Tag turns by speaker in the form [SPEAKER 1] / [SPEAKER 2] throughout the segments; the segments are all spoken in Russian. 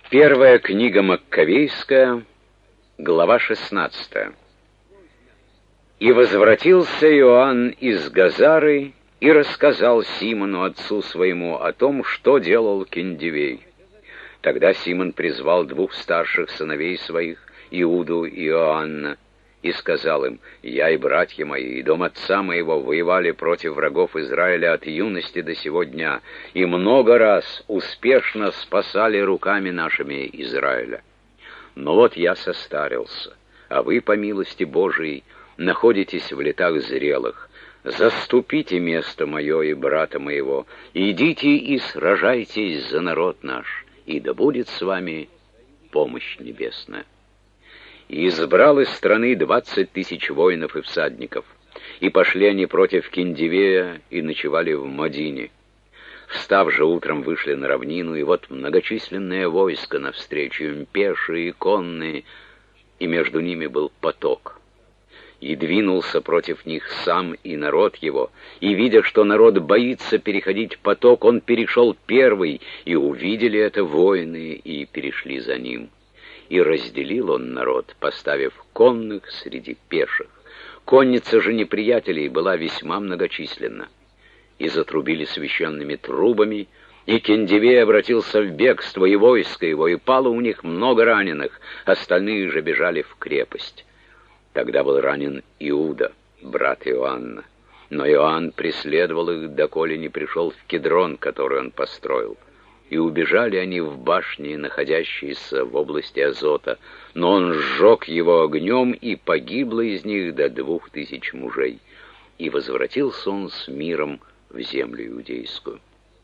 [SPEAKER 1] Первая книга Маккавейская, глава 16. «И возвратился Иоанн из Газары и рассказал Симону, отцу своему, о том, что делал Кендивей. Тогда Симон призвал двух старших сыновей своих, Иуду и Иоанна, и сказал им: «Я и братья мои, и дом отца моего воевали против врагов Израиля от юности до сего дня, и много раз успешно спасали руками нашими Израиля. Но вот я состарился, а вы, по милости Божией, находитесь в летах зрелых. Заступите место мое и брата моего, идите и сражайтесь за народ наш, и да будет с вами помощь небесная». И избрал из страны 20 000 воинов и всадников, и пошли они против Кендивея и ночевали в Мадине. Встав же утром, вышли на равнину, и вот многочисленное войско навстречу им, пешие и конные, и между ними был поток. И двинулся против них сам и народ его, и, видя, что народ боится переходить поток, он перешел первый, и увидели это воины, и перешли за ним. И разделил он народ, поставив конных среди пеших. Конница же неприятелей была весьма многочисленна. И затрубили священными трубами, и Кендивей обратился в бегство, и войско его, и пало у них много раненых, остальные же бежали в крепость. Тогда был ранен Иуда, брат Иоанна. Но Иоанн преследовал их, доколе не пришел в Кедрон, который он построил. И убежали они в башни, находящиеся в области Азота, но он сжег его огнем, и погибло из них до 2000 мужей. И возвратился он с миром в землю иудейскую.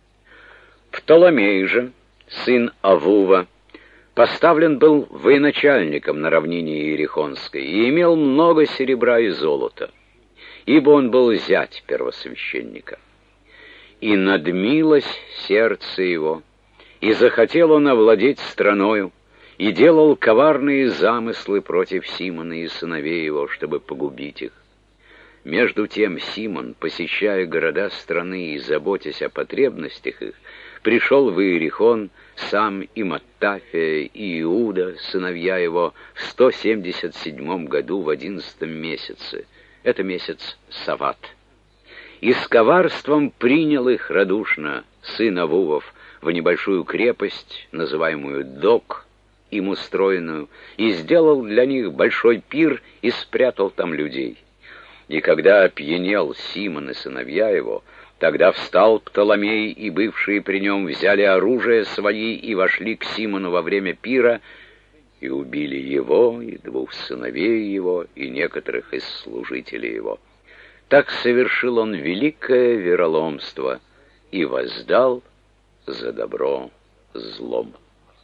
[SPEAKER 1] Птоломей же, сын Авува, поставлен был военачальником на равнине Иерихонской, и имел много серебра и золота, ибо он был зять первосвященника. И надмилось сердце его, и захотел он овладеть страною, и делал коварные замыслы против Симона и сыновей его, чтобы погубить их. Между тем Симон, посещая города страны и заботясь о потребностях их, пришел в Иерихон, сам и Маттафия, и Иуда, сыновья его, в 177 году в 11 месяце. Это месяц Сават. И с коварством принял их радушно сын Авувов в небольшую крепость, называемую Док, им устроенную, и сделал для них большой пир и спрятал там людей. И когда опьянел Симон и сыновья его, тогда встал Птоломей, и бывшие при нем взяли оружие свои и вошли к Симону во время пира, и убили его, и 2 сыновей его, и некоторых из служителей его. Так совершил он великое вероломство и воздал за добро злом.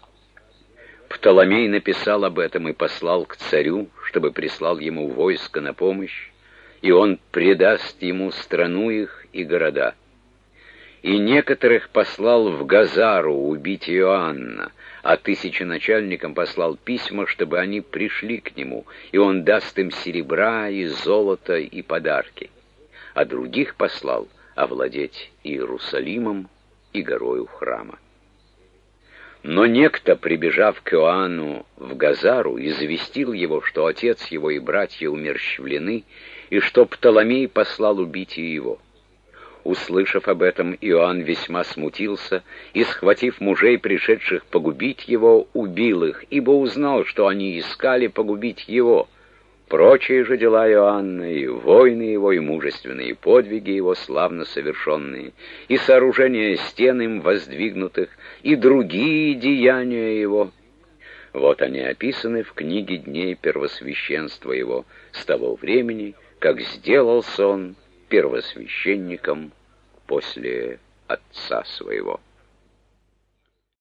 [SPEAKER 1] Птоломей написал об этом и послал к царю, чтобы прислал ему войско на помощь, и он предаст ему страну их и города. И некоторых послал в Газару убить Иоанна, а тысяченачальникам послал письма, чтобы они пришли к нему, и он даст им серебра и золото и подарки. А других послал овладеть Иерусалимом и горою храма. Но некто, прибежав к Иоанну в Газару, известил его, что отец его и братья умерщвлены, и что Птоломей послал убить и его. Услышав об этом, Иоанн весьма смутился, и, схватив мужей, пришедших погубить его, убил их, ибо узнал, что они искали погубить его. Прочие же дела Иоанна, и войны его, и мужественные подвиги его, славно совершенные, и сооружение стен им воздвигнутых, и другие деяния его, вот они описаны в книге дней первосвященства его, с того времени, как сделался он первосвященником после отца своего.